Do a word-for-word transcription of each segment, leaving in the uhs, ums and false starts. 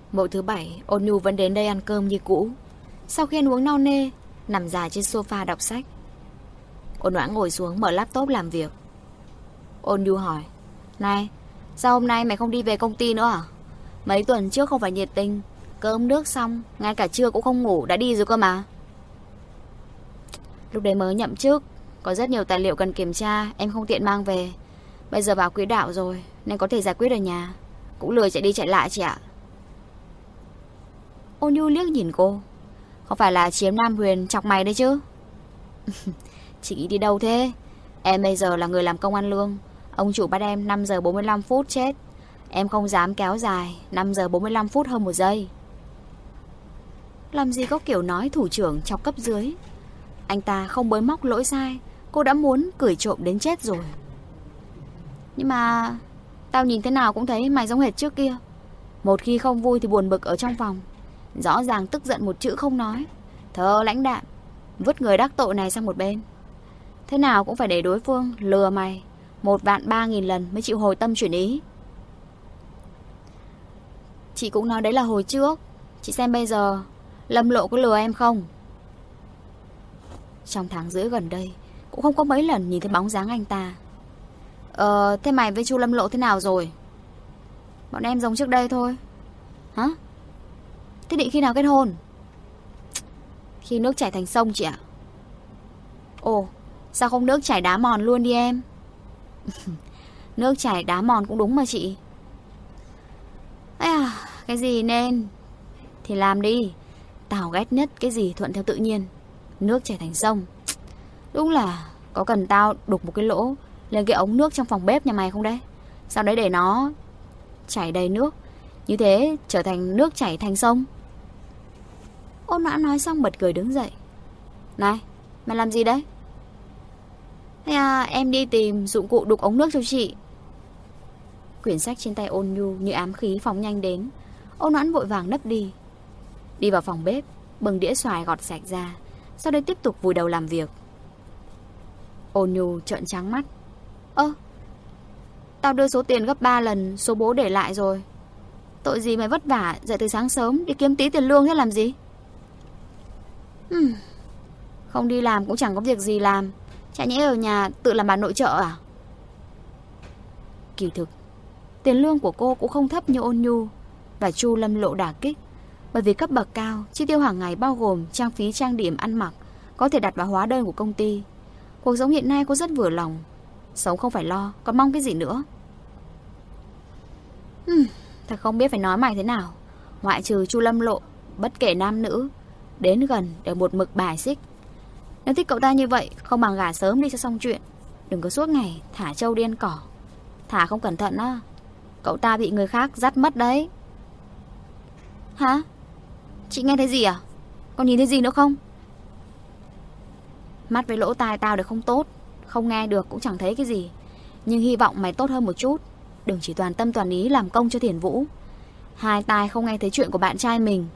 Mỗi thứ bảy, Ôn Nhu vẫn đến đây ăn cơm như cũ. Sau khi ăn uống no nê, nằm dài trên sofa đọc sách. Ôn Noãn ngồi xuống mở laptop làm việc. Ôn Nhu hỏi: Này, sao hôm nay mày không đi về công ty nữa à? Mấy tuần trước không phải nhiệt tình, cơm nước xong, ngay cả trưa cũng không ngủ đã đi rồi cơ mà. Lúc đấy mới nhậm chức, có rất nhiều tài liệu cần kiểm tra, em không tiện mang về. Bây giờ vào quỹ đạo rồi, nên có thể giải quyết ở nhà. Cũng lười chạy đi chạy lại chị ạ. Ôn Nhu liếc nhìn cô. Không phải là Chiếm Nam Huyền chọc mày đấy chứ? Chị nghĩ đi đâu thế? Em bây giờ là người làm công ăn lương. Ông chủ bắt em năm giờ bốn mươi lăm phút chết. Em không dám kéo dài năm giờ bốn mươi lăm phút hơn một giây. Làm gì có kiểu nói thủ trưởng chọc cấp dưới. Anh ta không bới móc lỗi sai, cô đã muốn cười trộm đến chết rồi. Nhưng mà tao nhìn thế nào cũng thấy mày giống hệt trước kia. Một khi không vui thì buồn bực ở trong phòng. Rõ ràng tức giận một chữ không nói. Thơ lãnh đạm, vứt người đắc tội này sang một bên. Thế nào cũng phải để đối phương lừa mày một vạn ba nghìn lần mới chịu hồi tâm chuyển ý. Chị cũng nói đấy là hồi trước. Chị xem bây giờ Lâm Lộ có lừa em không? Trong tháng rưỡi gần đây cũng không có mấy lần nhìn thấy bóng dáng anh ta. Ờ, thế mày với chu Lâm Lộ thế nào rồi? Bọn em giống trước đây thôi. Hả? Thế định khi nào kết hôn? Khi nước chảy thành sông chị ạ. Ồ, sao không nước chảy đá mòn luôn đi em? Nước chảy đá mòn cũng đúng mà chị. Ây à, cái gì nên thì làm đi. Tao ghét nhất cái gì thuận theo tự nhiên. Nước chảy thành sông. Đúng là có cần tao đục một cái lỗ lên cái ống nước trong phòng bếp nhà mày không đấy? Sau đấy để nó chảy đầy nước, như thế trở thành nước chảy thành sông. Ôn Noãn nói xong bật cười đứng dậy. Này, mày làm gì đấy? Thế à, em đi tìm dụng cụ đục ống nước cho chị. Quyển sách trên tay Ôn Nhu như ám khí phóng nhanh đến. Ôn Noãn vội vàng nấp đi. Đi vào phòng bếp, bưng đĩa xoài gọt sạch ra, sau đấy tiếp tục vùi đầu làm việc. Ôn Nhu trợn trắng mắt. Ơ, tao đưa số tiền gấp ba lần số bố để lại rồi. Tội gì mày vất vả dậy từ sáng sớm đi kiếm tí tiền lương thế làm gì? Hmm, không đi làm cũng chẳng có việc gì làm, chả nhẽ ở nhà tự làm bà nội trợ à? Kỳ thực tiền lương của cô cũng không thấp như Ôn Nhu và chu Lâm Lộ đả kích. Bởi vì cấp bậc cao, chi tiêu hàng ngày bao gồm trang phí trang điểm ăn mặc có thể đặt vào hóa đơn của công ty. Cuộc sống hiện nay cô rất vừa lòng. Sống không phải lo, còn mong cái gì nữa. hmm, Thật không biết phải nói mày thế nào. Ngoại trừ chu Lâm Lộ, bất kể nam nữ đến gần đều một mực bài xích. Nếu thích cậu ta như vậy, không bằng gả sớm đi cho xong chuyện. Đừng có suốt ngày thả trâu đi ăn cỏ. Thả không cẩn thận á, cậu ta bị người khác dắt mất đấy. Hả? Chị nghe thấy gì à? Còn nhìn thấy gì nữa không? Mắt với lỗ tai tao đều không tốt, không nghe được cũng chẳng thấy cái gì. Nhưng hy vọng mày tốt hơn một chút. Đừng chỉ toàn tâm toàn ý làm công cho Thiền Vũ. Hai tai không nghe thấy chuyện của bạn trai mình.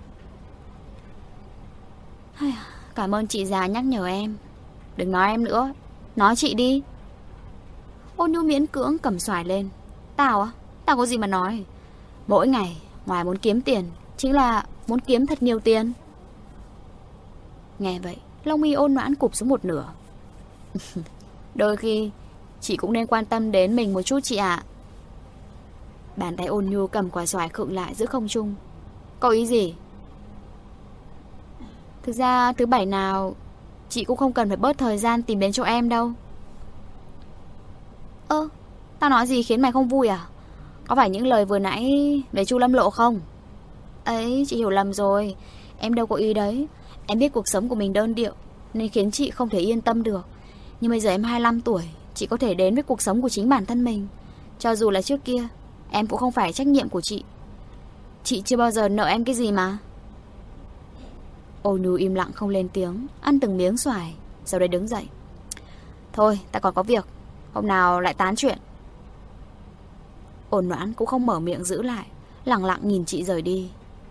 Cảm ơn chị già nhắc nhở em. Đừng nói em nữa, nói chị đi. Ôn Nhu miễn cưỡng cầm xoài lên. Tao á? Tao có gì mà nói. Mỗi ngày ngoài muốn kiếm tiền chính là muốn kiếm thật nhiều tiền. Nghe vậy lông mi Ôn Noãn cụp xuống một nửa. Đôi khi chị cũng nên quan tâm đến mình một chút chị ạ. Bàn tay Ôn Nhu cầm quả xoài khựng lại giữa không trung. Có ý gì? Thực ra thứ bảy nào chị cũng không cần phải bớt thời gian tìm đến cho em đâu. Ơ, tao nói gì khiến mày không vui à? Có phải những lời vừa nãy về chu Lâm Lộ không? Ấy, chị hiểu lầm rồi. Em đâu có ý đấy. Em biết cuộc sống của mình đơn điệu nên khiến chị không thể yên tâm được. Nhưng bây giờ em hai mươi lăm tuổi, chị có thể đến với cuộc sống của chính bản thân mình. Cho dù là trước kia em cũng không phải trách nhiệm của chị. Chị chưa bao giờ nợ em cái gì mà. Ôn Nhu im lặng không lên tiếng, ăn từng miếng xoài, sau đấy đứng dậy. Thôi, ta còn có việc, hôm nào lại tán chuyện. Ôn Noãn cũng không mở miệng giữ lại, lặng lặng nhìn chị rời đi.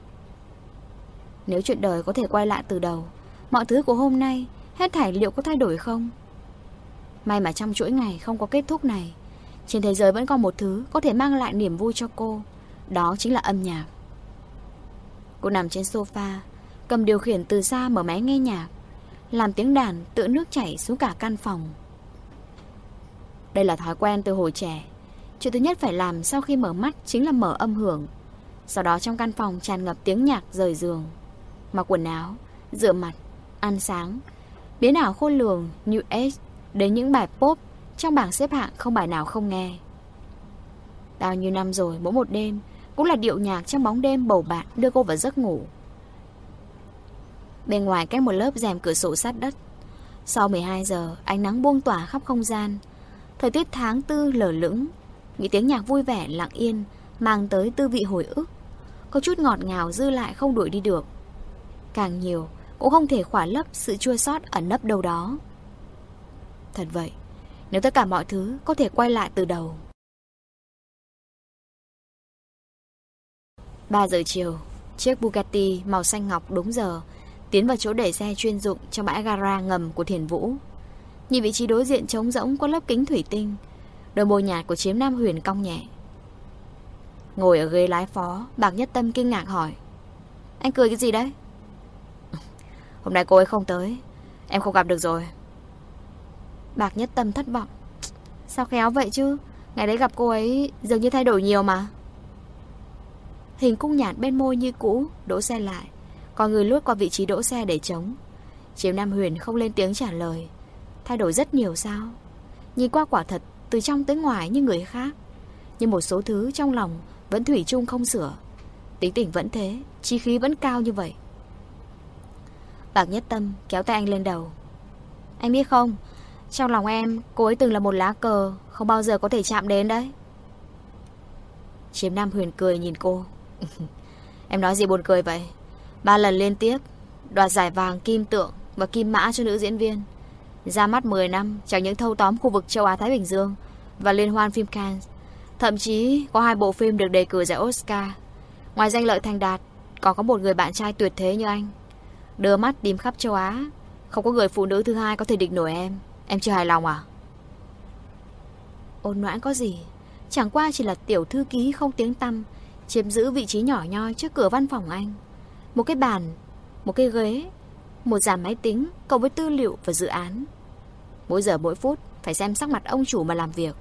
Nếu chuyện đời có thể quay lại từ đầu, mọi thứ của hôm nay hết thảy liệu có thay đổi không? May mà trong chuỗi ngày không có kết thúc này, trên thế giới vẫn còn một thứ có thể mang lại niềm vui cho cô. Đó chính là âm nhạc. Cô nằm trên sofa, cầm điều khiển từ xa mở máy nghe nhạc, làm tiếng đàn tựa nước chảy xuống cả căn phòng. Đây là thói quen từ hồi trẻ. Chuyện thứ nhất phải làm sau khi mở mắt chính là mở âm hưởng. Sau đó trong căn phòng tràn ngập tiếng nhạc rời giường. Mặc quần áo, rửa mặt, ăn sáng, biến ảo khôn lường New Age đến những bài pop trong bảng xếp hạng không bài nào không nghe. Bao nhiêu năm rồi, mỗi một đêm cũng là điệu nhạc trong bóng đêm bầu bạn đưa cô vào giấc ngủ. Bên ngoài cách một lớp rèm cửa sổ sát đất. Sau mười hai giờ, ánh nắng buông tỏa khắp không gian. Thời tiết tháng tư lờ lững, những tiếng nhạc vui vẻ lặng yên mang tới tư vị hồi ức. Có chút ngọt ngào dư lại không đuổi đi được. Càng nhiều cũng không thể khỏa lấp sự chua xót ẩn nấp đâu đó. Thật vậy, nếu tất cả mọi thứ có thể quay lại từ đầu. Ba giờ chiều, chiếc Bugatti màu xanh ngọc đúng giờ tiến vào chỗ để xe chuyên dụng trong bãi gara ngầm của Thiền Vũ. Nhìn vị trí đối diện trống rỗng qua lớp kính thủy tinh, đôi môi nhạt của Chiếm Nam Huyền cong nhẹ. Ngồi ở ghế lái phó, Bạc Nhất Tâm kinh ngạc hỏi: Anh cười cái gì đấy? Hôm nay cô ấy không tới, em không gặp được rồi. Bạc Nhất Tâm thất vọng: Sao khéo vậy chứ, ngày đấy gặp cô ấy dường như thay đổi nhiều mà. Hình cung nhạt bên môi như cũ, đỗ xe lại, còn người lướt qua vị trí đỗ xe để trống. Chiếm Nam Huyền không lên tiếng trả lời. Thay đổi rất nhiều sao? Nhìn qua quả thật từ trong tới ngoài như người khác, nhưng một số thứ trong lòng vẫn thủy chung không sửa. Tính tình vẫn thế, chí khí vẫn cao như vậy. Bạc Nhất Tâm kéo tay anh lên đầu: Anh biết không, trong lòng em cô ấy từng là một lá cờ không bao giờ có thể chạm đến đấy. Chiếm Nam Huyền cười nhìn cô: Em nói gì buồn cười vậy? Ba lần liên tiếp đoạt giải vàng kim tượng và kim mã cho nữ diễn viên, ra mắt mười năm chẳng những thâu tóm khu vực châu Á-Thái Bình Dương và liên hoan phim Cannes. Thậm chí có hai bộ phim được đề cử giải Oscar. Ngoài danh lợi thành đạt, còn có một người bạn trai tuyệt thế như anh. Đưa mắt tìm khắp châu Á, không có người phụ nữ thứ hai có thể địch nổi em. Em chưa hài lòng à? Ôn Noãn có gì, chẳng qua chỉ là tiểu thư ký không tiếng tăm, chiếm giữ vị trí nhỏ nhoi trước cửa văn phòng anh. Một cái bàn, một cái ghế, một dàn máy tính cộng với tư liệu và dự án. Mỗi giờ mỗi phút phải xem sắc mặt ông chủ mà làm việc.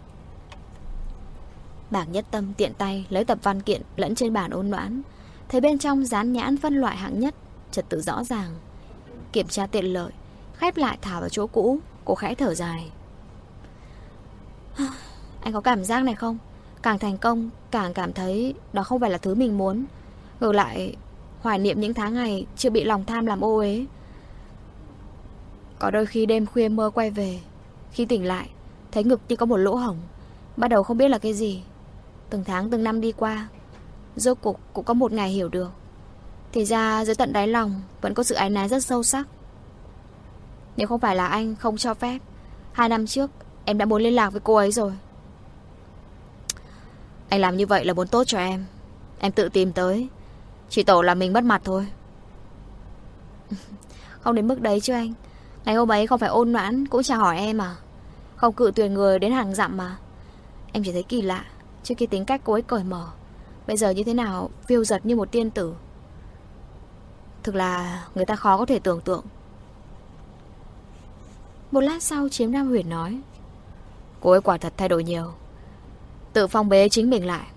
Bạc Nhất Tâm tiện tay lấy tập văn kiện lẫn trên bàn Ôn Noãn, thấy bên trong dán nhãn phân loại hạng nhất, trật tự rõ ràng. Kiểm tra tiện lợi, khép lại thả vào chỗ cũ. Cô khẽ thở dài: Anh có cảm giác này không? Càng thành công càng cảm thấy đó không phải là thứ mình muốn. Ngược lại hoài niệm những tháng ngày chưa bị lòng tham làm ô uế. Có đôi khi đêm khuya mơ quay về, khi tỉnh lại thấy ngực như có một lỗ hổng, bắt đầu không biết là cái gì. Từng tháng từng năm đi qua, rốt cuộc cũng có một ngày hiểu được, thì ra dưới tận đáy lòng vẫn có sự áy náy rất sâu sắc. Nếu không phải là anh không cho phép, hai năm trước em đã muốn liên lạc với cô ấy rồi. Anh làm như vậy là muốn tốt cho em. Em tự tìm tới, chỉ tổ là mình mất mặt thôi. Không đến mức đấy chứ anh. Ngày hôm ấy không phải Ôn Noãn cũng chào hỏi em à? Không cự tuyệt người đến hàng dặm mà. Em chỉ thấy kỳ lạ, trước khi tính cách cô ấy cởi mở, bây giờ như thế nào phiêu giật như một tiên tử. Thực là người ta khó có thể tưởng tượng. Một lát sau Chiếm Nam Huyền nói: Cô ấy quả thật thay đổi nhiều, tự phong bế chính mình lại.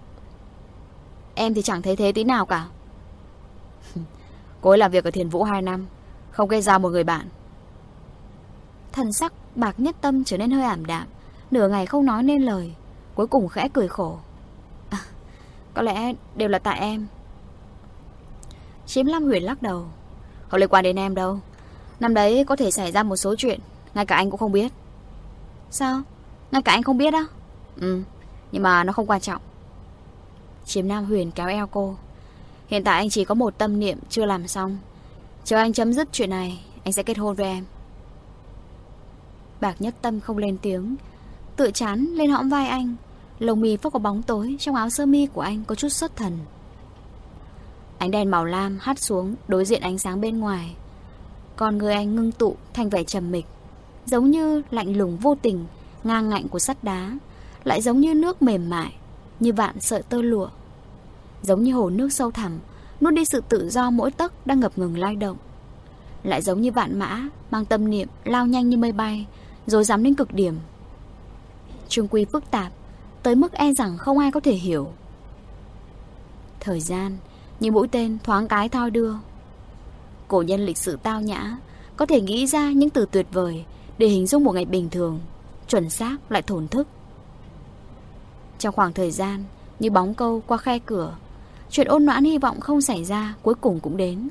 Em thì chẳng thấy thế tí nào cả. Cô ấy làm việc ở Thiền Vũ hai năm, không gây ra một người bạn. Thần sắc Bạc Nhất Tâm trở nên hơi ảm đạm, nửa ngày không nói nên lời, cuối cùng khẽ cười khổ: à, có lẽ đều là tại em. Chiếm Lam Huyền lắc đầu: Không liên quan đến em đâu. Năm đấy có thể xảy ra một số chuyện ngay cả anh cũng không biết. Sao? Ngay cả anh không biết á? Ừ, nhưng mà nó không quan trọng. Chiếm Nam Huyền kéo eo cô: Hiện tại anh chỉ có một tâm niệm chưa làm xong. Chờ anh chấm dứt chuyện này, anh sẽ kết hôn với em. Bạc Nhất Tâm không lên tiếng, tựa chán lên hõm vai anh. Lồng mì phốc có bóng tối trong áo sơ mi của anh có chút xuất thần. Ánh đèn màu lam hắt xuống đối diện ánh sáng bên ngoài. Con người anh ngưng tụ thành vẻ trầm mịch, giống như lạnh lùng vô tình, ngang ngạnh của sắt đá, lại giống như nước mềm mại, như vạn sợi tơ lụa, giống như hồ nước sâu thẳm, nuốt đi sự tự do mỗi tấc đang ngập ngừng lay động. Lại giống như vạn mã mang tâm niệm lao nhanh như mây bay, rồi dám đến cực điểm. Chung quy phức tạp tới mức e rằng không ai có thể hiểu. Thời gian như mũi tên thoáng cái thoi đưa. Cổ nhân lịch sự tao nhã có thể nghĩ ra những từ tuyệt vời để hình dung một ngày bình thường, chuẩn xác lại thổn thức. Trong khoảng thời gian như bóng câu qua khe cửa, chuyện Ôn Noãn hy vọng không xảy ra cuối cùng cũng đến.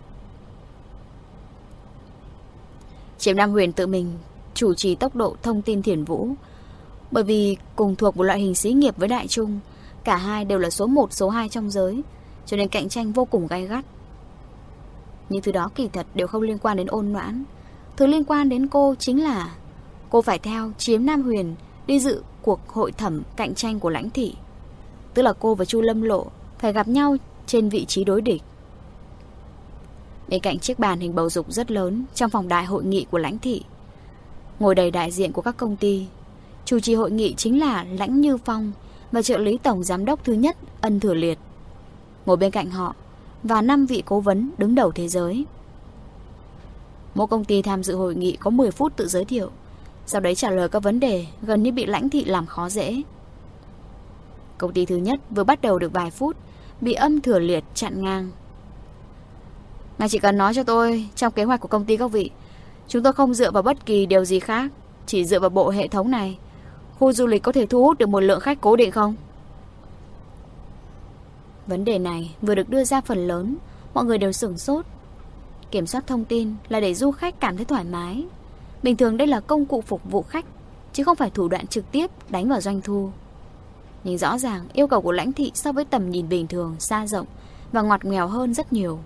Chiêm Nam Huyền tự mình chủ trì tốc độ thông tin Thiền Vũ. Bởi vì cùng thuộc một loại hình xí nghiệp với Đại Trung, cả hai đều là số một, số hai trong giới, cho nên cạnh tranh vô cùng gay gắt. Những thứ đó kỳ thật đều không liên quan đến Ôn Noãn. Thứ liên quan đến cô chính là cô phải theo Chiêm Nam Huyền đi dự cuộc hội thẩm cạnh tranh của Lãnh thị. Tức là cô và Chu Lâm Lộ phải gặp nhau trên vị trí đối địch. Bên cạnh chiếc bàn hình bầu dục rất lớn trong phòng đại hội nghị của Lãnh thị, ngồi đầy đại diện của các công ty. Chủ trì hội nghị chính là Lãnh Như Phong và trợ lý tổng giám đốc thứ nhất Ân Thừa Liệt. Ngồi bên cạnh họ và năm vị cố vấn đứng đầu thế giới. Mỗi công ty tham dự hội nghị có mười phút tự giới thiệu, sau đấy trả lời các vấn đề gần như bị Lãnh thị làm khó dễ. Công ty thứ nhất vừa bắt đầu được vài phút bị Ân Thừa Liệt chặn ngang. Ngài chỉ cần nói cho tôi trong kế hoạch của công ty các vị, chúng tôi không dựa vào bất kỳ điều gì khác, chỉ dựa vào bộ hệ thống này, khu du lịch có thể thu hút được một lượng khách cố định không? Vấn đề này vừa được đưa ra phần lớn, mọi người đều sửng sốt. Kiểm soát thông tin là để du khách cảm thấy thoải mái. Bình thường đây là công cụ phục vụ khách, chứ không phải thủ đoạn trực tiếp đánh vào doanh thu. Nhưng rõ ràng yêu cầu của Lãnh thị so với tầm nhìn bình thường xa rộng và ngoặt nghèo hơn rất nhiều.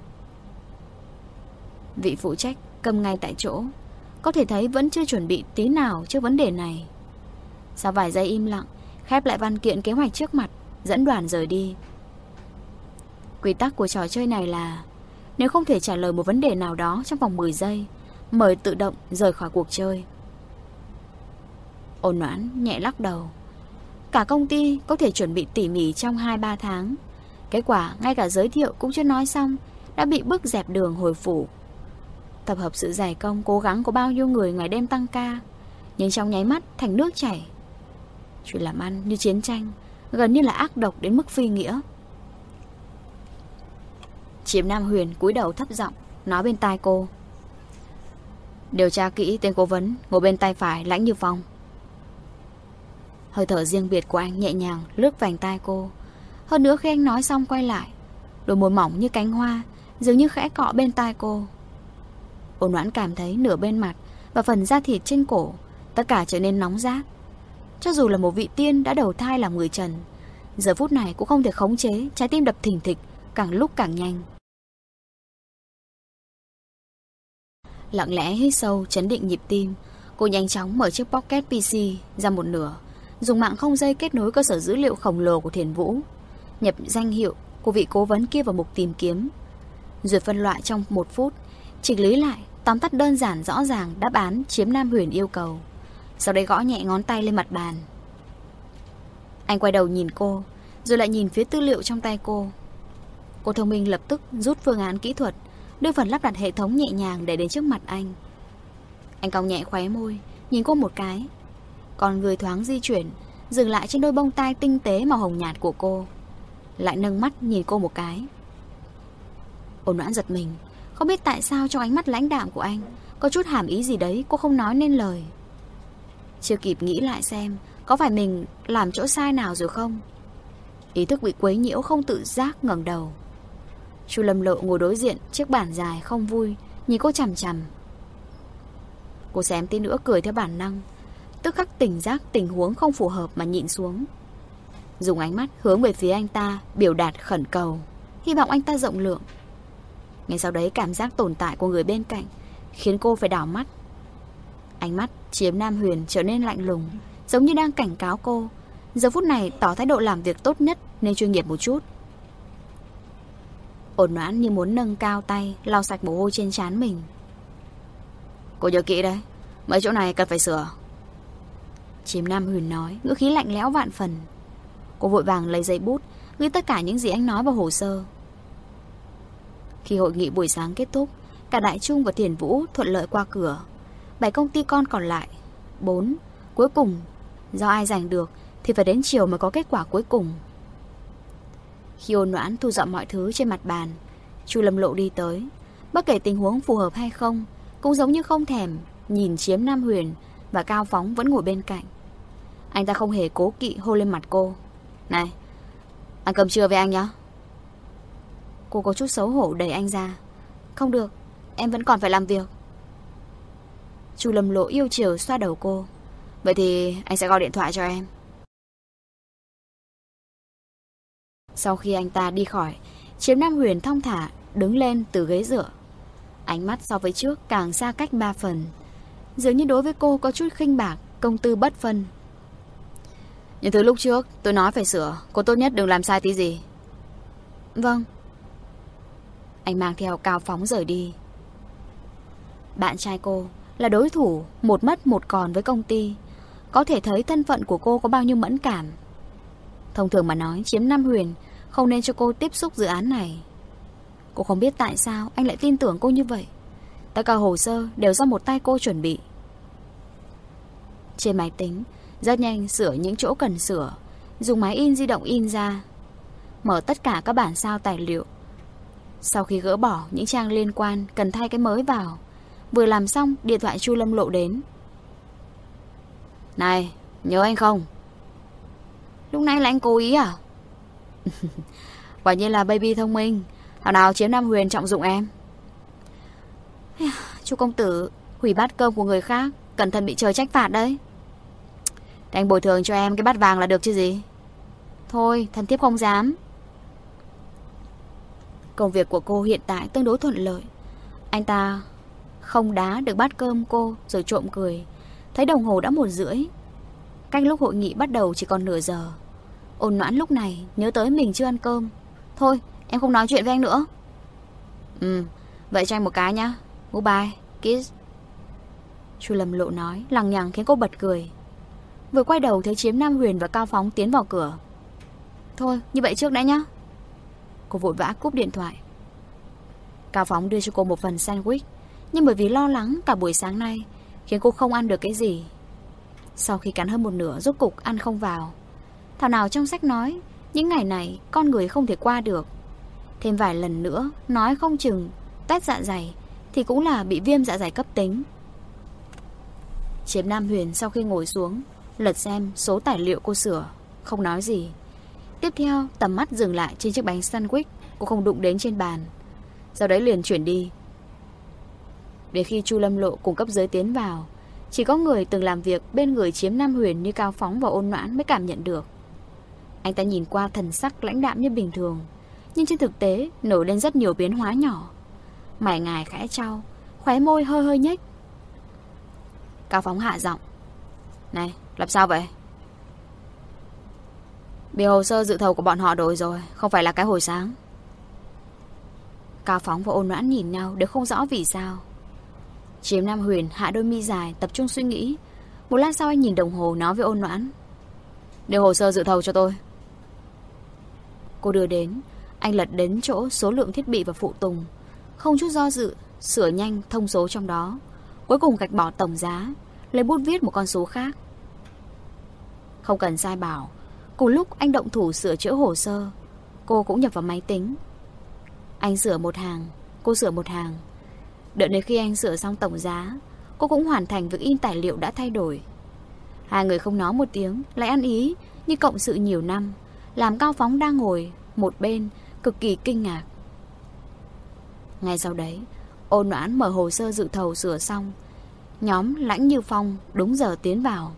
Vị phụ trách cầm ngay tại chỗ, có thể thấy vẫn chưa chuẩn bị tí nào trước vấn đề này. Sau vài giây im lặng, khép lại văn kiện kế hoạch trước mặt, dẫn đoàn rời đi. Quy tắc của trò chơi này là nếu không thể trả lời một vấn đề nào đó trong vòng mười giây, mời tự động rời khỏi cuộc chơi. Ôn Noãn nhẹ lắc đầu. Cả công ty có thể chuẩn bị tỉ mỉ trong hai ba tháng, kết quả ngay cả giới thiệu cũng chưa nói xong đã bị bức dẹp đường hồi phủ. Tập hợp sự dày công cố gắng của bao nhiêu người ngày đêm tăng ca, nhưng trong nháy mắt thành nước chảy. Chuyện làm ăn như chiến tranh, gần như là ác độc đến mức phi nghĩa. Chiêm Nam Huyền cúi đầu thấp giọng nói bên tai cô: điều tra kỹ tên cố vấn ngồi bên tay phải Lãnh Như Phong. Hơi thở riêng biệt của anh nhẹ nhàng lướt vành tai cô. Hơn nữa khi anh nói xong quay lại, đôi môi mỏng như cánh hoa dường như khẽ cọ bên tai cô. Ôn Noãn cảm thấy nửa bên mặt và phần da thịt trên cổ tất cả trở nên nóng rát. Cho dù là một vị tiên đã đầu thai làm người trần, giờ phút này cũng không thể khống chế trái tim đập thình thịch càng lúc càng nhanh. Lặng lẽ hít sâu chấn định nhịp tim, cô nhanh chóng mở chiếc Pocket pê xê ra một nửa, dùng mạng không dây kết nối cơ sở dữ liệu khổng lồ của Thiền Vũ, nhập danh hiệu của vị cố vấn kia vào mục tìm kiếm, rồi phân loại trong một phút, chỉnh lý lại, tóm tắt đơn giản rõ ràng đáp án Chiêm Nam Huyền yêu cầu. Sau đấy gõ nhẹ ngón tay lên mặt bàn. Anh quay đầu nhìn cô, rồi lại nhìn phía tư liệu trong tay cô. Cô thông minh lập tức rút phương án kỹ thuật, đưa phần lắp đặt hệ thống nhẹ nhàng để đến trước mặt anh. Anh cong nhẹ khóe môi, nhìn cô một cái. Còn người thoáng di chuyển, dừng lại trên đôi bông tai tinh tế màu hồng nhạt của cô, lại nâng mắt nhìn cô một cái. Ôn Noãn giật mình, không biết tại sao trong ánh mắt lãnh đạm của anh có chút hàm ý gì đấy cô không nói nên lời. Chưa kịp nghĩ lại xem có phải mình làm chỗ sai nào rồi không, ý thức bị quấy nhiễu không tự giác ngẩng đầu. Chu Lâm Lộ ngồi đối diện chiếc bàn dài không vui, nhìn cô chằm chằm. Cô xém tí nữa cười theo bản năng, tức khắc tỉnh giác tình huống không phù hợp mà nhịn xuống, dùng ánh mắt hướng về phía anh ta, biểu đạt khẩn cầu, hy vọng anh ta rộng lượng. Ngay sau đấy cảm giác tồn tại của người bên cạnh khiến cô phải đảo mắt. Ánh mắt Chiêm Nam Huyền trở nên lạnh lùng, giống như đang cảnh cáo cô giờ phút này tỏ thái độ làm việc tốt nhất nên chuyên nghiệp một chút. Ôn Noãn như muốn nâng cao tay lau sạch mồ hôi trên trán mình. Cô nhớ kỹ đấy, mấy chỗ này cần phải sửa. Chiêm Nam Huyền nói, ngữ khí lạnh lẽo vạn phần. Cô vội vàng lấy giấy bút ghi tất cả những gì anh nói vào hồ sơ. Khi hội nghị buổi sáng kết thúc, cả Đại Trung và Thiền Vũ thuận lợi qua cửa. Bảy công ty con còn lại, bốn, cuối cùng, do ai giành được thì phải đến chiều mới có kết quả cuối cùng. Khi Ôn Noãn thu dọn mọi thứ trên mặt bàn, Chu Lâm Lộ đi tới. Bất kể tình huống phù hợp hay không, cũng giống như không thèm nhìn Chiếm Nam Huyền và Cao Phóng vẫn ngồi bên cạnh. Anh ta không hề cố kỵ hôn lên mặt cô. Này, ăn cơm trưa với anh nhá. Cô có chút xấu hổ đẩy anh ra. Không được, em vẫn còn phải làm việc. Chu Lâm Lộ yêu chiều xoa đầu cô. Vậy thì anh sẽ gọi điện thoại cho em. Sau khi anh ta đi khỏi, Chiếm Nam Huyền thong thả đứng lên từ ghế dựa. Ánh mắt so với trước càng xa cách ba phần. Dường như đối với cô có chút khinh bạc, công tư bất phân. Những thứ lúc trước tôi nói phải sửa, cô tốt nhất đừng làm sai tí gì. Vâng. Anh mang theo Cao Phóng rời đi. Bạn trai cô là đối thủ một mất một còn với công ty. Có thể thấy thân phận của cô có bao nhiêu mẫn cảm. Thông thường mà nói, Chiếm Nam Huyền không nên cho cô tiếp xúc dự án này. Cô không biết tại sao anh lại tin tưởng cô như vậy. Tất cả hồ sơ đều do một tay cô chuẩn bị. Trên máy tính, rất nhanh sửa những chỗ cần sửa, dùng máy in di động in ra, mở tất cả các bản sao tài liệu. Sau khi gỡ bỏ những trang liên quan cần thay cái mới vào, vừa làm xong, điện thoại Chu Lâm Lộ đến. Này, nhớ anh không? Lúc nãy là anh cố ý à? Quả nhiên là baby thông minh. Thảo nào Chiếm Nam Huyền trọng dụng em. Chu công tử, hủy bát cơm của người khác, cẩn thận bị trời trách phạt đấy. Để anh bồi thường cho em cái bát vàng là được chứ gì. Thôi, thân thiếp không dám. Công việc của cô hiện tại tương đối thuận lợi. Anh ta không đá được bát cơm cô rồi trộm cười. Thấy đồng hồ đã một rưỡi. Cách lúc hội nghị bắt đầu chỉ còn nửa giờ. Ôn Noãn lúc này nhớ tới mình chưa ăn cơm. Thôi, em không nói chuyện với anh nữa. Ừ, vậy cho anh một cái nhá. Goodbye, kiss. Chu Lâm Lộ nói, lằng nhằng khiến cô bật cười. Vừa quay đầu thấy Chiếm Nam Huyền và Cao Phóng tiến vào cửa. Thôi, như vậy trước đã nhá. Cô vội vã cúp điện thoại. Cao Phóng đưa cho cô một phần sandwich, nhưng bởi vì lo lắng cả buổi sáng nay khiến cô không ăn được cái gì. Sau khi cắn hơn một nửa, rốt cục ăn không vào. Thảo nào trong sách nói những ngày này con người không thể qua được. Thêm vài lần nữa nói không chừng tét dạ dày thì cũng là bị viêm dạ dày cấp tính. Chiếm Nam Huyền sau khi ngồi xuống lật xem số tài liệu cô sửa, không nói gì. Tiếp theo tầm mắt dừng lại trên chiếc bánh sandwich cô không đụng đến trên bàn. Sau đấy liền chuyển đi. Để khi Chu Lâm Lộ cùng cấp dưới tiến vào, chỉ có người từng làm việc bên người Chiếm Nam Huyền như Cao Phóng và Ôn Noãn mới cảm nhận được. Anh ta nhìn qua thần sắc lãnh đạm như bình thường, nhưng trên thực tế nổi lên rất nhiều biến hóa nhỏ. Mày ngài khẽ trao, khóe môi hơi hơi nhếch. Cao Phóng hạ giọng. Này, làm sao vậy? Bị hồ sơ dự thầu của bọn họ đổi rồi, không phải là cái hồi sáng. Cao Phóng và Ôn Noãn nhìn nhau đều không rõ vì sao. Chiếm Nam Huyền hạ đôi mi dài, tập trung suy nghĩ. Một lát sau anh nhìn đồng hồ nói với Ôn Noãn. Đưa hồ sơ dự thầu cho tôi. Cô đưa đến. Anh lật đến chỗ số lượng thiết bị và phụ tùng, không chút do dự sửa nhanh thông số trong đó. Cuối cùng gạch bỏ tổng giá, lấy bút viết một con số khác. Không cần sai bảo, cùng lúc anh động thủ sửa chữa hồ sơ, cô cũng nhập vào máy tính. Anh sửa một hàng, cô sửa một hàng. Đợi đến khi anh sửa xong tổng giá, cô cũng hoàn thành việc in tài liệu đã thay đổi. Hai người không nói một tiếng, lại ăn ý như cộng sự nhiều năm, làm Cao Phóng đang ngồi một bên cực kỳ kinh ngạc. Ngay sau đấy, Ôn Noãn mở hồ sơ dự thầu sửa xong. Nhóm Lãnh Như Phong đúng giờ tiến vào.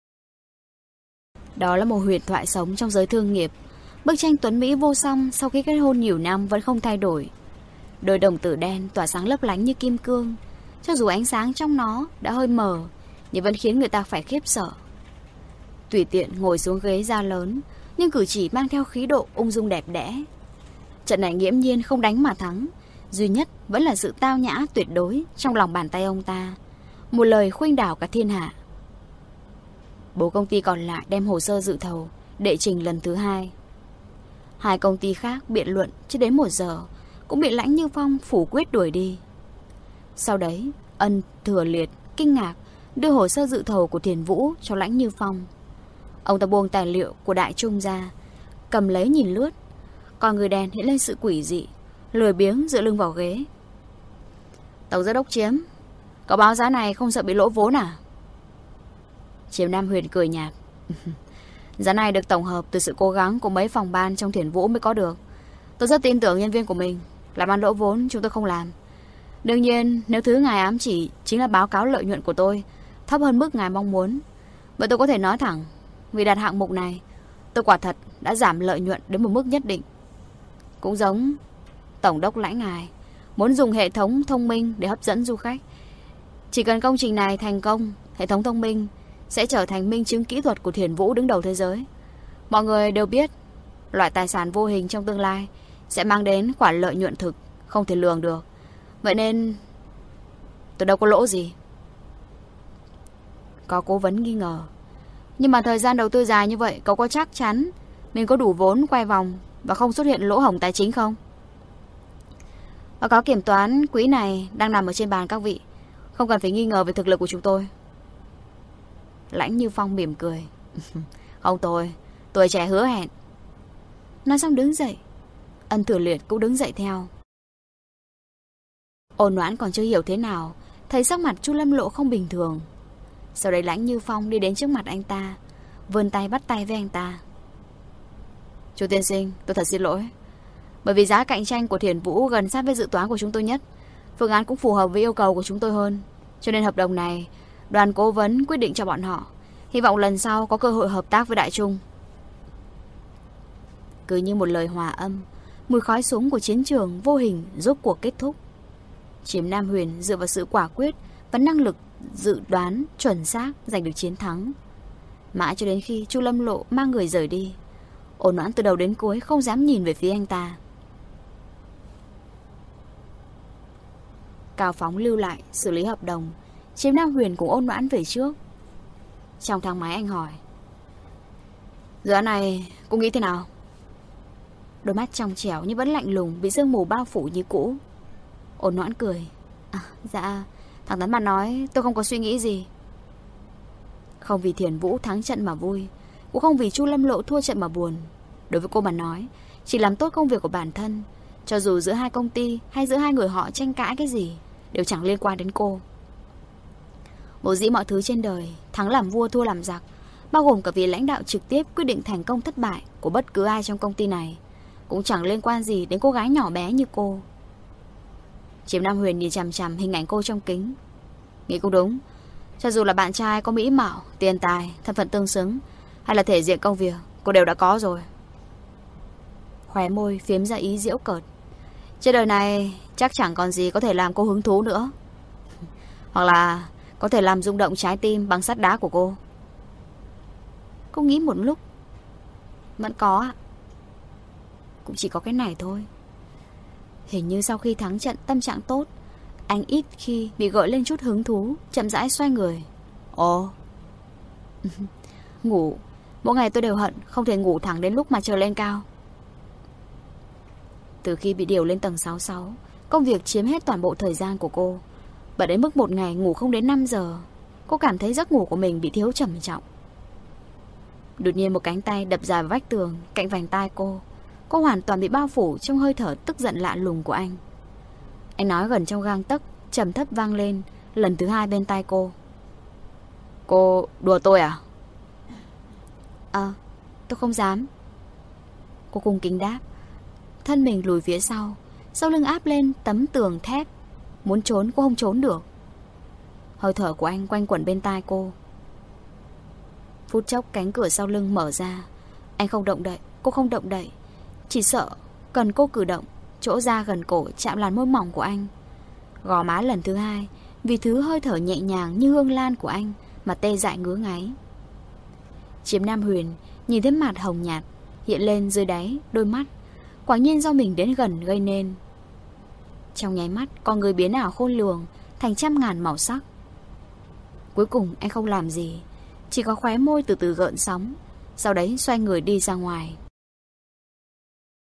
Đó là một huyền thoại sống trong giới thương nghiệp. Bức tranh tuấn Mỹ vô song sau khi kết hôn nhiều năm vẫn không thay đổi. Đôi đồng tử đen tỏa sáng lấp lánh như kim cương. Cho dù ánh sáng trong nó đã hơi mờ, nhưng vẫn khiến người ta phải khiếp sợ. Tùy tiện ngồi xuống ghế da lớn, nhưng cử chỉ mang theo khí độ ung dung đẹp đẽ. Trận này nghiễm nhiên không đánh mà thắng, duy nhất vẫn là sự tao nhã tuyệt đối trong lòng bàn tay ông ta. Một lời khuynh đảo cả thiên hạ. Bố công ty còn lại đem hồ sơ dự thầu đệ trình lần thứ hai. Hai công ty khác biện luận chưa đến một giờ, cũng bị Lãnh Như Phong phủ quyết đuổi đi. Sau đấy, Ân Thừa Liệt kinh ngạc đưa hồ sơ dự thầu của Thiền Vũ cho Lãnh Như Phong. Ông ta buông tài liệu của Đại Trung ra, cầm lấy nhìn lướt, còn người đèn hiện lên sự quỷ dị, lười biếng dựa lưng vào ghế. Tổng giám đốc Chiếm, có báo giá này không sợ bị lỗ vốn à? Chiếm Nam Huyền cười nhạt. Giá này được tổng hợp từ sự cố gắng của mấy phòng ban trong Thiền Vũ mới có được. Tôi rất tin tưởng nhân viên của mình. Làm ăn lỗ vốn chúng tôi không làm. Đương nhiên nếu thứ ngài ám chỉ chính là báo cáo lợi nhuận của tôi thấp hơn mức ngài mong muốn, vậy tôi có thể nói thẳng, vì đặt hạng mục này tôi quả thật đã giảm lợi nhuận đến một mức nhất định. Cũng giống tổng đốc Lãnh ngài muốn dùng hệ thống thông minh để hấp dẫn du khách. Chỉ cần công trình này thành công, hệ thống thông minh sẽ trở thành minh chứng kỹ thuật của Thiền Vũ đứng đầu thế giới. Mọi người đều biết loại tài sản vô hình trong tương lai sẽ mang đến khoản lợi nhuận thực không thể lường được. Vậy nên tôi đâu có lỗ gì. Có cố vấn nghi ngờ. Nhưng mà thời gian đầu tư dài như vậy, cậu có chắc chắn mình có đủ vốn quay vòng và không xuất hiện lỗ hổng tài chính không? Báo cáo kiểm toán quỹ này đang nằm ở trên bàn các vị, không cần phải nghi ngờ về thực lực của chúng tôi. Lãnh Như Phong mỉm cười. Không tôi, tuổi trẻ hứa hẹn. Nói xong đứng dậy. Ân Thừa Liệt cũng đứng dậy theo. Ôn Noãn còn chưa hiểu thế nào, thấy sắc mặt Chu Lâm Lộ không bình thường. Sau đấy Lãnh Như Phong đi đến trước mặt anh ta, vươn tay bắt tay với anh ta. Chu tiên sinh, tôi thật xin lỗi. Bởi vì giá cạnh tranh của Thiền Vũ gần sát với dự toán của chúng tôi nhất, phương án cũng phù hợp với yêu cầu của chúng tôi hơn, cho nên hợp đồng này đoàn cố vấn quyết định cho bọn họ. Hy vọng lần sau có cơ hội hợp tác với Đại Trung. Cứ như một lời hòa âm, mùi khói súng của chiến trường vô hình rốt cuộc kết thúc. Chiếm Nam Huyền dựa vào sự quả quyết và năng lực dự đoán chuẩn xác giành được chiến thắng. Mãi cho đến khi Chu Lâm Lộ mang người rời đi, Ôn Noãn từ đầu đến cuối không dám nhìn về phía anh ta. Cao Phóng lưu lại xử lý hợp đồng, Chiếm Nam Huyền cùng Ôn Noãn về trước. Trong thang máy anh hỏi, dự án này cô nghĩ thế nào? Đôi mắt trong trẻo nhưng vẫn lạnh lùng, bị sương mù bao phủ như cũ. Ôn Noãn cười, à, dạ, thẳng thắn mà nói, tôi không có suy nghĩ gì. Không vì Thiền Vũ thắng trận mà vui, cũng không vì Chu Lâm Lộ thua trận mà buồn. Đối với cô mà nói, chỉ làm tốt công việc của bản thân, cho dù giữa hai công ty hay giữa hai người họ tranh cãi cái gì, đều chẳng liên quan đến cô. Vốn dĩ mọi thứ trên đời, thắng làm vua thua làm giặc, bao gồm cả vị lãnh đạo trực tiếp quyết định thành công thất bại của bất cứ ai trong công ty này, cũng chẳng liên quan gì đến cô gái nhỏ bé như cô. Chiếm Nam Huyền nhìn chằm chằm hình ảnh cô trong kính. Nghĩ cũng đúng, cho dù là bạn trai có mỹ mạo, tiền tài, thân phận tương xứng, hay là thể diện công việc, cô đều đã có rồi. Khóe môi phiếm ra ý giễu cợt. Trên đời này chắc chẳng còn gì có thể làm cô hứng thú nữa. Hoặc là có thể làm rung động trái tim bằng sắt đá của cô. Cô nghĩ một lúc, vẫn có ạ. Cũng chỉ có cái này thôi. Hình như sau khi thắng trận tâm trạng tốt, anh ít khi bị gợi lên chút hứng thú, chậm rãi xoay người. Ồ. Ngủ. Mỗi ngày tôi đều hận không thể ngủ thẳng đến lúc mặt trời lên cao. Từ khi bị điều lên tầng sáu mươi sáu, công việc chiếm hết toàn bộ thời gian của cô. Bởi đến mức một ngày ngủ không đến năm giờ, cô cảm thấy giấc ngủ của mình bị thiếu trầm trọng. Đột nhiên một cánh tay đập dài vào vách tường cạnh vành tai cô. Cô hoàn toàn bị bao phủ trong hơi thở tức giận lạ lùng của anh. Anh nói gần trong gang tấc, trầm thấp vang lên lần thứ hai bên tai cô. Cô đùa tôi à? Ờ, tôi không dám. Cô cung kính đáp, thân mình lùi phía sau, sau lưng áp lên tấm tường thép. Muốn trốn cô không trốn được. Hơi thở của anh quanh quẩn bên tai cô. Phút chốc cánh cửa sau lưng mở ra. Anh không động đậy, cô không động đậy. Chỉ sợ cần cô cử động, chỗ da gần cổ chạm làn môi mỏng của anh. Gò má lần thứ hai, vì thứ hơi thở nhẹ nhàng như hương lan của anh mà tê dại ngứa ngáy. Chiếm Nam Huyền nhìn thấy mặt hồng nhạt hiện lên dưới đáy đôi mắt, quả nhiên do mình đến gần gây nên. Trong nháy mắt, con người biến ảo khôn lường thành trăm ngàn màu sắc. Cuối cùng anh không làm gì, chỉ có khóe môi từ từ gợn sóng, sau đấy xoay người đi ra ngoài.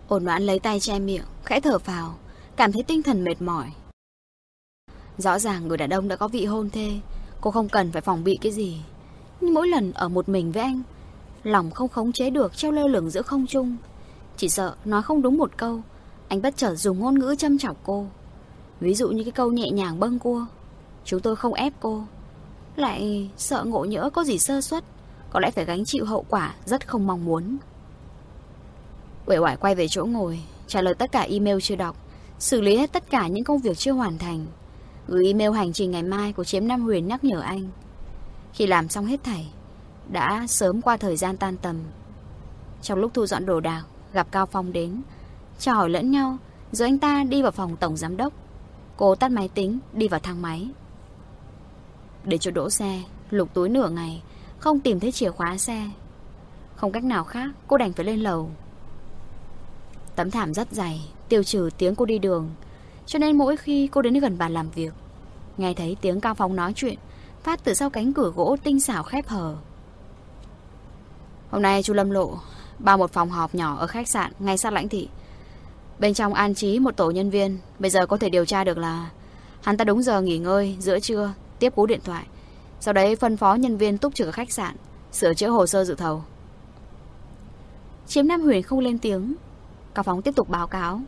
Ôn Noãn lấy tay che miệng, khẽ thở phào, cảm thấy tinh thần mệt mỏi. Rõ ràng người đàn ông đã có vị hôn thê, cô không cần phải phòng bị cái gì. Nhưng mỗi lần ở một mình với anh, lòng không khống chế được treo lơ lửng giữa không trung. Chỉ sợ nói không đúng một câu, anh bất chợt dùng ngôn ngữ châm chọc cô. Ví dụ như cái câu nhẹ nhàng bâng cua: chúng tôi không ép cô. Lại sợ ngộ nhỡ có gì sơ suất, có lẽ phải gánh chịu hậu quả rất không mong muốn. Uể oải quay về chỗ ngồi, trả lời tất cả email chưa đọc, xử lý hết tất cả những công việc chưa hoàn thành, gửi email hành trình ngày mai của Chiếm Nam Huyền nhắc nhở anh. Khi làm xong hết thảy, đã sớm qua thời gian tan tầm. Trong lúc thu dọn đồ đạc, gặp Cao Phong đến, chào hỏi lẫn nhau, rồi anh ta đi vào phòng tổng giám đốc. Cô tắt máy tính, đi vào thang máy. Để chỗ đỗ xe, lục túi nửa ngày, không tìm thấy chìa khóa xe. Không cách nào khác, cô đành phải lên lầu. Tấm thảm rất dày, tiêu trừ tiếng cô đi đường, cho nên mỗi khi cô đến gần bàn làm việc, nghe thấy tiếng Cao Phong nói chuyện phát từ sau cánh cửa gỗ tinh xảo khép hờ. Hôm nay chu Lâm Lộ bao một phòng họp nhỏ ở khách sạn ngay sát lãnh thị. Bên trong an trí một tổ nhân viên. Bây giờ có thể điều tra được là hắn ta đúng giờ nghỉ ngơi giữa trưa, tiếp cú điện thoại, sau đấy phân phó nhân viên túc trực ở khách sạn sửa chữa hồ sơ dự thầu. Chiếm Nam Huyền không lên tiếng. Cao Phong tiếp tục báo cáo.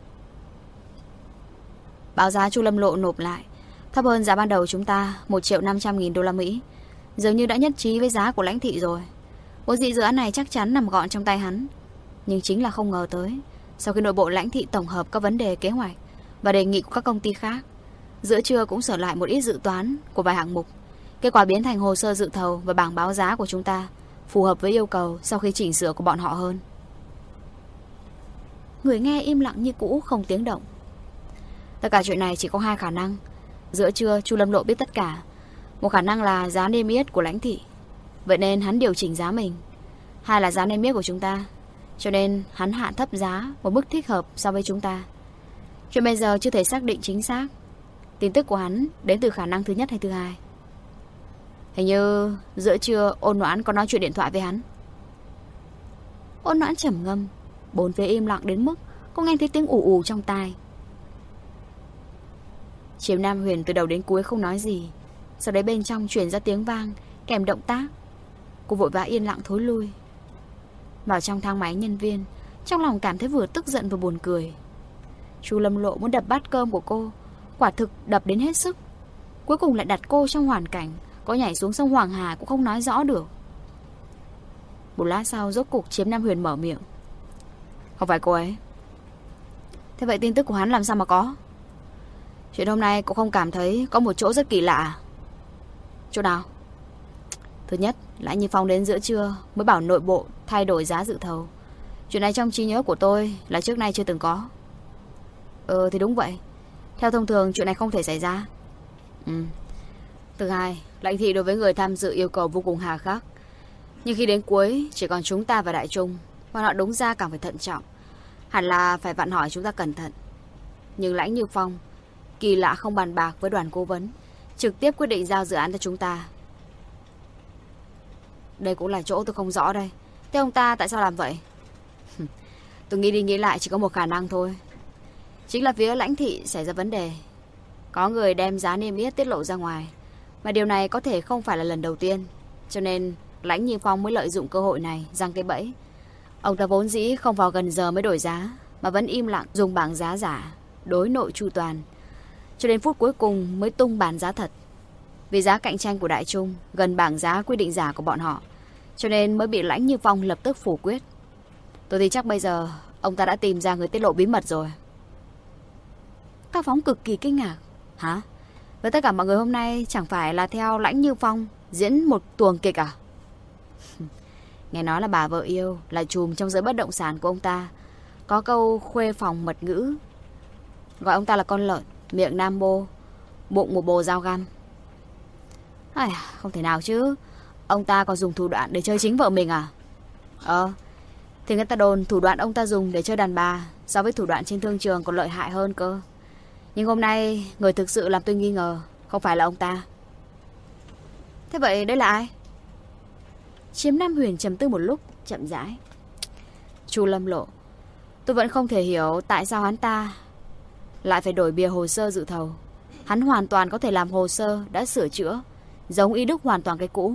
Báo giá chu Lâm Lộ nộp lại thấp hơn giá ban đầu chúng ta một triệu năm trăm nghìn đô la Mỹ. Dường như đã nhất trí với giá của lãnh thị rồi. Vốn dĩ dự án này chắc chắn nằm gọn trong tay hắn, nhưng chính là không ngờ tới, sau khi nội bộ lãnh thị tổng hợp các vấn đề kế hoạch và đề nghị của các công ty khác, giữa trưa cũng sửa lại một ít dự toán của vài hạng mục. Kết quả biến thành hồ sơ dự thầu và bảng báo giá của chúng ta phù hợp với yêu cầu sau khi chỉnh sửa của bọn họ hơn. Người nghe im lặng như cũ, không tiếng động. Tất cả chuyện này chỉ có hai khả năng. Giữa trưa chu Lâm Lộ biết tất cả. Một khả năng là giá niêm yết của lãnh thị, vậy nên hắn điều chỉnh giá mình. Hai là giá niêm yết của chúng ta, cho nên hắn hạ thấp giá một mức thích hợp so với chúng ta. Chuyện bây giờ chưa thể xác định chính xác. Tin tức của hắn đến từ khả năng thứ nhất hay thứ hai. Hình như giữa trưa Ôn Noãn có nói chuyện điện thoại với hắn. Ôn Noãn trầm ngâm, bốn phía im lặng đến mức cô nghe thấy tiếng ù ù trong tai. Chiếm Nam Huyền từ đầu đến cuối không nói gì. Sau đấy bên trong truyền ra tiếng vang kèm động tác. Cô vội vã yên lặng thối lui. Vào trong thang máy nhân viên, trong lòng cảm thấy vừa tức giận vừa buồn cười. chu Lâm Lộ muốn đập bát cơm của cô, quả thực đập đến hết sức. Cuối cùng lại đặt cô trong hoàn cảnh có nhảy xuống sông Hoàng Hà cũng không nói rõ được. Một lát sau rốt cục Chiếm Nam Huyền mở miệng. Không phải cô ấy. Thế vậy tin tức của hắn làm sao mà có? Chuyện hôm nay cô không cảm thấy có một chỗ rất kỳ lạ? Chỗ nào? Thứ nhất, Lãnh Như Phong đến giữa trưa mới bảo nội bộ thay đổi giá dự thầu. Chuyện này trong trí nhớ của tôi là trước nay chưa từng có. Ừ thì đúng vậy. Theo thông thường chuyện này không thể xảy ra. Ừ. Thứ hai, lãnh thị đối với người tham dự yêu cầu vô cùng hà khắc. Nhưng khi đến cuối chỉ còn chúng ta và Đại Trung, bọn họ đúng ra càng phải thận trọng. Hẳn là phải vặn hỏi chúng ta cẩn thận. Nhưng Lãnh Như Phong kỳ lạ không bàn bạc với đoàn cố vấn, trực tiếp quyết định giao dự án cho chúng ta. Đây cũng là chỗ tôi không rõ đây. Thế ông ta tại sao làm vậy? Tôi nghĩ đi nghĩ lại chỉ có một khả năng thôi. Chính là phía lãnh thị xảy ra vấn đề. Có người đem giá niêm yết tiết lộ ra ngoài, mà điều này có thể không phải là lần đầu tiên. Cho nên Lãnh Như Phong mới lợi dụng cơ hội này giăng cái bẫy. Ông ta vốn dĩ không vào gần giờ mới đổi giá, mà vẫn im lặng dùng bảng giá giả đối nội chu toàn, cho đến phút cuối cùng mới tung bán giá thật. Vì giá cạnh tranh của Đại Trung gần bảng giá quy định giả của bọn họ, cho nên mới bị Lãnh Như Phong lập tức phủ quyết. Tôi thì chắc bây giờ ông ta đã tìm ra người tiết lộ bí mật rồi. Cao Phong cực kỳ kinh ngạc. Hả? Với tất cả mọi người hôm nay chẳng phải là theo Lãnh Như Phong diễn một tuồng kịch à? Nghe nói là bà vợ yêu là trùm trong giới bất động sản của ông ta, có câu khuê phòng mật ngữ gọi ông ta là con lợn, miệng nam bô, bụng một bồ dao găm. Ai, không thể nào chứ. Ông ta còn dùng thủ đoạn để chơi chính vợ mình à? Ờ, thì người ta đồn thủ đoạn ông ta dùng để chơi đàn bà so với thủ đoạn trên thương trường còn lợi hại hơn cơ. Nhưng hôm nay người thực sự làm tôi nghi ngờ không phải là ông ta. Thế vậy đây là ai? Chiếm Nam Huyền trầm tư một lúc, chậm rãi. chu Lâm Lộ, Tôi vẫn không thể hiểu tại sao hắn ta lại phải đổi bìa hồ sơ dự thầu. Hắn hoàn toàn có thể làm hồ sơ đã sửa chữa, giống y đúc hoàn toàn cái cũ.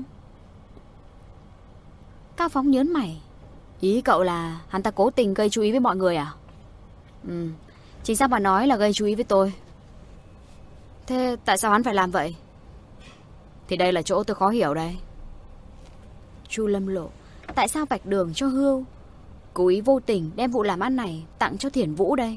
Cao Phóng nhớn mày. Ý cậu là hắn ta cố tình gây chú ý với mọi người à? Ừ, chính xác mà nói là gây chú ý với tôi. Thế tại sao hắn phải làm vậy? Thì đây là chỗ tôi khó hiểu đây. Chu Lâm Lộ, tại sao vạch đường cho Hưu cố ý vô tình đem vụ làm ăn này tặng cho Thiển Vũ đây?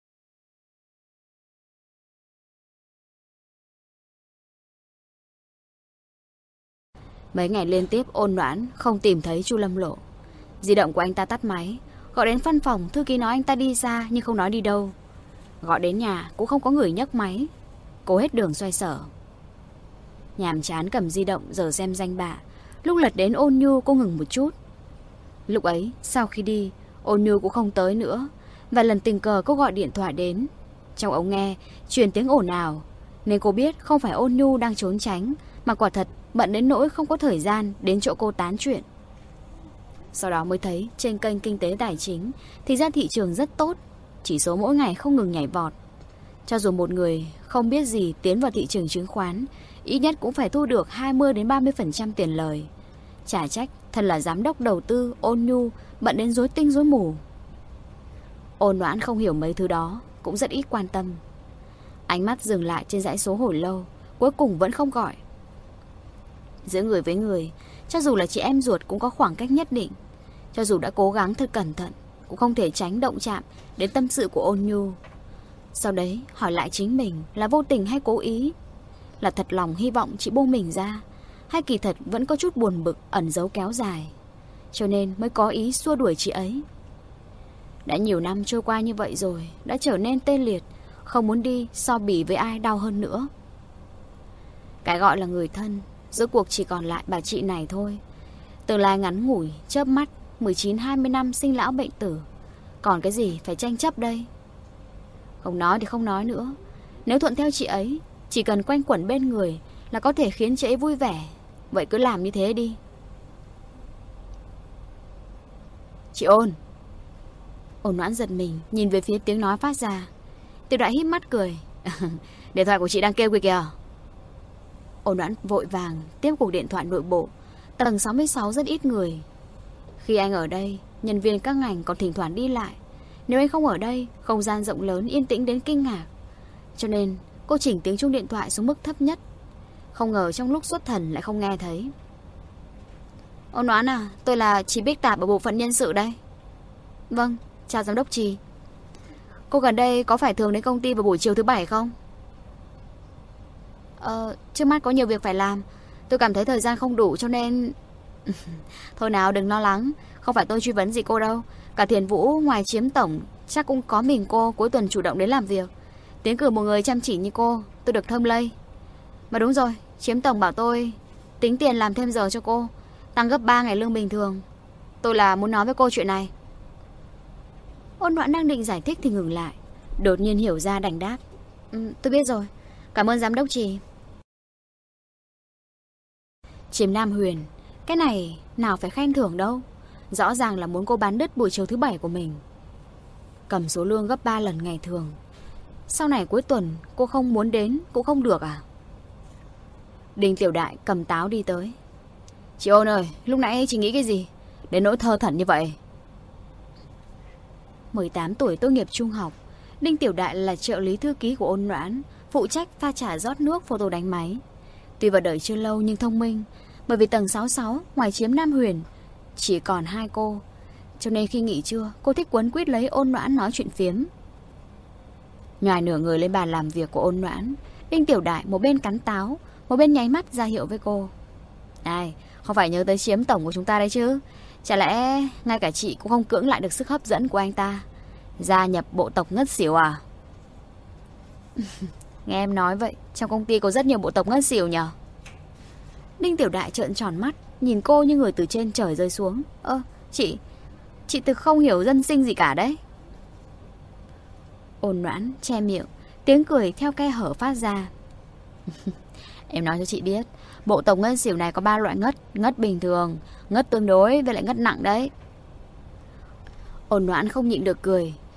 Mấy ngày liên tiếp Ôn Noãn không tìm thấy Chu Lâm Lộ. Di động của anh ta tắt máy. Gọi đến văn phòng, thư ký nói anh ta đi xa nhưng không nói đi đâu. Gọi đến nhà cũng không có người nhấc máy. Cô hết đường xoay sở. Nhàm chán cầm di động giờ xem danh bạ. Lúc lật đến Ôn Nhu cô ngừng một chút. Lúc ấy sau khi đi, Ôn Nhu cũng không tới nữa. Và lần tình cờ cô gọi điện thoại đến. Trong ống nghe truyền tiếng ồn ào, nên cô biết không phải Ôn Nhu đang trốn tránh, mà quả thật bận đến nỗi không có thời gian đến chỗ cô tán chuyện. Sau đó mới thấy trên kênh Kinh tế Tài chính thì ra thị trường rất tốt, chỉ số mỗi ngày không ngừng nhảy vọt. Cho dù một người không biết gì tiến vào thị trường chứng khoán, ít nhất cũng phải thu được hai mươi đến ba mươi phần trăm tiền lời. Chả trách thân là giám đốc đầu tư Ôn Nhu bận đến rối tinh rối mù. Ôn Noãn không hiểu mấy thứ đó, cũng rất ít quan tâm. Ánh mắt dừng lại trên dãy số hồi lâu, cuối cùng vẫn không gọi. Giữa người với người, cho dù là chị em ruột cũng có khoảng cách nhất định. Cho dù đã cố gắng thật cẩn thận, cũng không thể tránh động chạm đến tâm sự của Ôn Nhu. Sau đấy hỏi lại chính mình là vô tình hay cố ý, là thật lòng hy vọng chị buông mình ra, hay kỳ thật vẫn có chút buồn bực ẩn giấu kéo dài, cho nên mới có ý xua đuổi chị ấy. Đã nhiều năm trôi qua như vậy rồi, đã trở nên tê liệt, không muốn đi so bì với ai đau hơn nữa. Cái gọi là người thân giữa cuộc chỉ còn lại bà chị này thôi. Tương lai ngắn ngủi, chớp mắt, mười chín hai mươi năm sinh lão bệnh tử, còn cái gì phải tranh chấp đây? Không nói thì không nói nữa. Nếu thuận theo chị ấy, chỉ cần quanh quẩn bên người là có thể khiến chị ấy vui vẻ, vậy cứ làm như thế đi. Chị Ôn. Ôn Noãn giật mình, nhìn về phía tiếng nói phát ra. Tiểu Đại híp mắt cười. Điện thoại của chị đang kêu kìa. Ôn Noãn vội vàng tiếp cuộc điện thoại nội bộ. Tầng sáu mươi sáu rất ít người. Khi anh ở đây, nhân viên các ngành còn thỉnh thoảng đi lại. Nếu anh không ở đây, không gian rộng lớn yên tĩnh đến kinh ngạc. Cho nên cô chỉnh tiếng chuông điện thoại xuống mức thấp nhất. Không ngờ trong lúc xuất thần lại không nghe thấy. Ôn Noãn à, tôi là chị Bích Tạp ở bộ phận nhân sự đây. Vâng, chào giám đốc Trì. Cô gần đây có phải thường đến công ty vào buổi chiều thứ bảy không? Ờ, trước mắt có nhiều việc phải làm. Tôi cảm thấy thời gian không đủ cho nên... Thôi nào đừng lo lắng, không phải tôi truy vấn gì cô đâu. Cả Thiền Vũ ngoài chiếm tổng chắc cũng có mình cô cuối tuần chủ động đến làm việc. Tiến cử một người chăm chỉ như cô, tôi được thơm lây. Mà đúng rồi, chiếm tổng bảo tôi tính tiền làm thêm giờ cho cô, tăng gấp ba ngày lương bình thường. Tôi là muốn nói với cô chuyện này. Ôn Noãn đang định giải thích thì ngừng lại, đột nhiên hiểu ra đành đáp. Ừ, tôi biết rồi, cảm ơn giám đốc Trì. Chiếm Nam Huyền, cái này nào phải khen thưởng đâu. Rõ ràng là muốn cô bán đứt buổi chiều thứ bảy của mình. Cầm số lương gấp ba lần ngày thường. Sau này cuối tuần cô không muốn đến cũng không được à? Đinh Tiểu Đại cầm táo đi tới. Chị Ôn ơi, lúc nãy chị nghĩ cái gì đến nỗi thơ thẩn như vậy? mười tám tuổi tốt nghiệp trung học, Đinh Tiểu Đại là trợ lý thư ký của Ôn Noãn, phụ trách pha trà rót nước, photo đánh máy. Tuy vào đời chưa lâu nhưng thông minh, bởi vì tầng sáu mươi sáu ngoài Chiếm Nam Huyền chỉ còn hai cô, cho nên khi nghỉ trưa cô thích quấn quýt lấy Ôn Noãn nói chuyện phiếm. Nhòi nửa người lên bàn làm việc của Ôn Noãn, Đinh Tiểu Đại một bên cắn táo, một bên nháy mắt ra hiệu với cô. Ai, không phải nhớ tới Chiếm tổng của chúng ta đấy chứ? Chả lẽ ngay cả chị cũng không cưỡng lại được sức hấp dẫn của anh ta, gia nhập bộ tộc ngất xỉu à? Nghe em nói vậy, trong công ty có rất nhiều bộ tộc ngất xỉu nhờ? Đinh Tiểu Đại trợn tròn mắt, nhìn cô như người từ trên trời rơi xuống. Ơ, chị, chị thực không hiểu dân sinh gì cả đấy. Ôn Noãn che miệng, tiếng cười theo khe hở phát ra. Em nói cho chị biết, bộ tộc ngất xỉu này có ba loại ngất. Ngất bình thường, ngất tương đối với lại ngất nặng đấy. Ôn Noãn không nhịn được cười.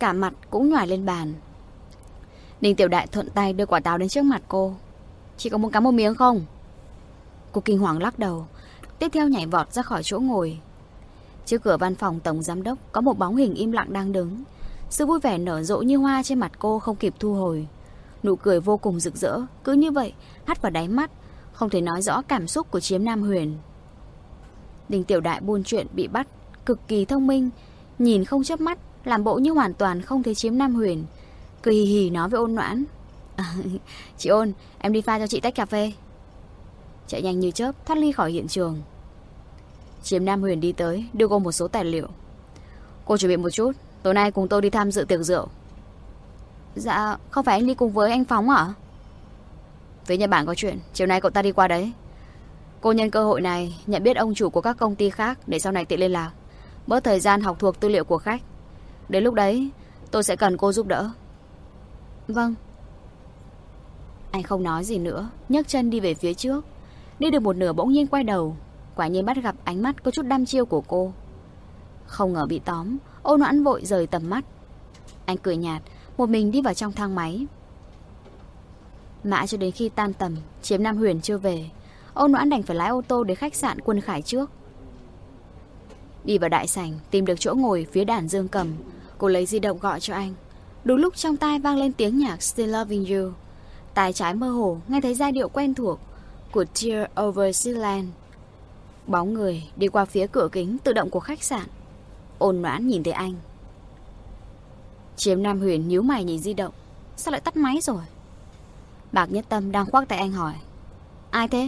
cả mặt cũng nhòi lên bàn. Ninh Tiểu Đại thuận tay đưa quả táo đến trước mặt cô. Chị có muốn cắn một miếng không? Cô kinh hoàng lắc đầu, tiếp theo nhảy vọt ra khỏi chỗ ngồi. Trước cửa văn phòng tổng giám đốc có một bóng hình im lặng đang đứng. Sự vui vẻ nở rộ như hoa trên mặt cô không kịp thu hồi. Nụ cười vô cùng rực rỡ, cứ như vậy hắt vào đáy mắt, không thể nói rõ cảm xúc của Chiếm Nam Huyền. Ninh Tiểu Đại buôn chuyện bị bắt, cực kỳ thông minh, nhìn không chớp mắt, làm bộ như hoàn toàn không thấy Chiếm Nam Huyền, cười hì hì nói với Ôn Noãn. À, chị Ôn, em đi pha cho chị tách cà phê. Chạy nhanh như chớp thoát ly khỏi hiện trường. Chiếm Nam Huyền đi tới, đưa cô một số tài liệu. Cô chuẩn bị một chút, tối nay cùng tôi đi tham dự tiệc rượu. Dạ, không phải anh đi cùng với anh Phóng hả? Với Nhật Bản có chuyện, chiều nay cậu ta đi qua đấy. Cô nhân cơ hội này nhận biết ông chủ của các công ty khác để sau này tiện liên lạc, bớt thời gian học thuộc tư liệu của khách. Đến lúc đấy tôi sẽ cần cô giúp đỡ. Vâng. Anh không nói gì nữa, nhấc chân đi về phía trước. Đi được một nửa bỗng nhiên quay đầu, quả nhiên bắt gặp ánh mắt có chút đăm chiêu của cô. Không ngờ bị tóm, Ôn Noãn vội rời tầm mắt. Anh cười nhạt, một mình đi vào trong thang máy. Mãi cho đến khi tan tầm, Chiếm Nam Huyền chưa về, Ôn Noãn đành phải lái ô tô đến khách sạn Quân Khải trước. Đi vào đại sảnh, tìm được chỗ ngồi phía đàn dương cầm, cô lấy di động gọi cho anh. Đúng lúc trong tai vang lên tiếng nhạc Still Loving You. Tai trái mơ hồ nghe thấy giai điệu quen thuộc của Tear Over Sealand. Bóng người đi qua phía cửa kính tự động của khách sạn. Ôn Noãn nhìn thấy anh. Chiếm Nam Huyền nhíu mày nhìn di động. Sao lại tắt máy rồi? Bạc Nhất Tâm đang khoác tay anh hỏi. Ai thế?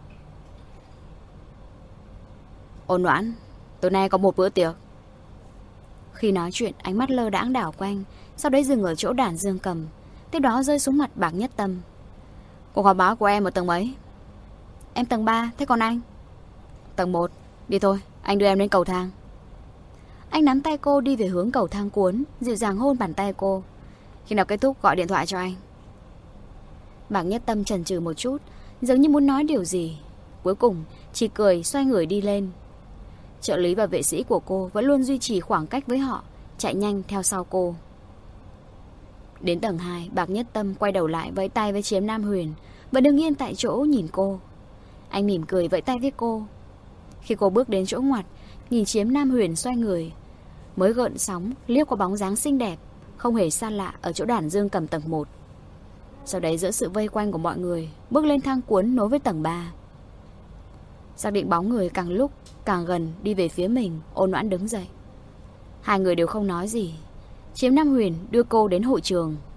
Ôn Noãn, tối nay có một bữa tiệc. Khi nói chuyện, ánh mắt lơ đãng đảo quanh, sau đấy dừng ở chỗ đàn dương cầm, tiếp đó rơi xuống mặt Bạc Nhất Tâm. Cuộc họp báo của em ở tầng mấy? Em tầng ba, thế còn anh? Tầng một, đi thôi, anh đưa em đến cầu thang. Anh nắm tay cô đi về hướng cầu thang cuốn, dịu dàng hôn bàn tay cô. Khi nào kết thúc gọi điện thoại cho anh. Bạc Nhất Tâm chần chừ một chút, giống như muốn nói điều gì. Cuối cùng chỉ cười xoay người đi lên. Trợ lý và vệ sĩ của cô vẫn luôn duy trì khoảng cách với họ, chạy nhanh theo sau cô. Đến tầng hai, Bạc Nhất Tâm quay đầu lại vẫy tay với Chiếm Nam Huyền, vẫn đứng yên tại chỗ nhìn cô. Anh mỉm cười vẫy tay với cô. Khi cô bước đến chỗ ngoặt, nhìn Chiếm Nam Huyền xoay người, mới gợn sóng liếc qua bóng dáng xinh đẹp, không hề xa lạ ở chỗ đàn dương cầm tầng một. Sau đấy giữa sự vây quanh của mọi người, bước lên thang cuốn nối với tầng ba. Xác định bóng người càng lúc càng gần đi về phía mình, Ôn Noãn đứng dậy. Hai người đều không nói gì. Chiếm Nam Huyền đưa cô đến hội trường.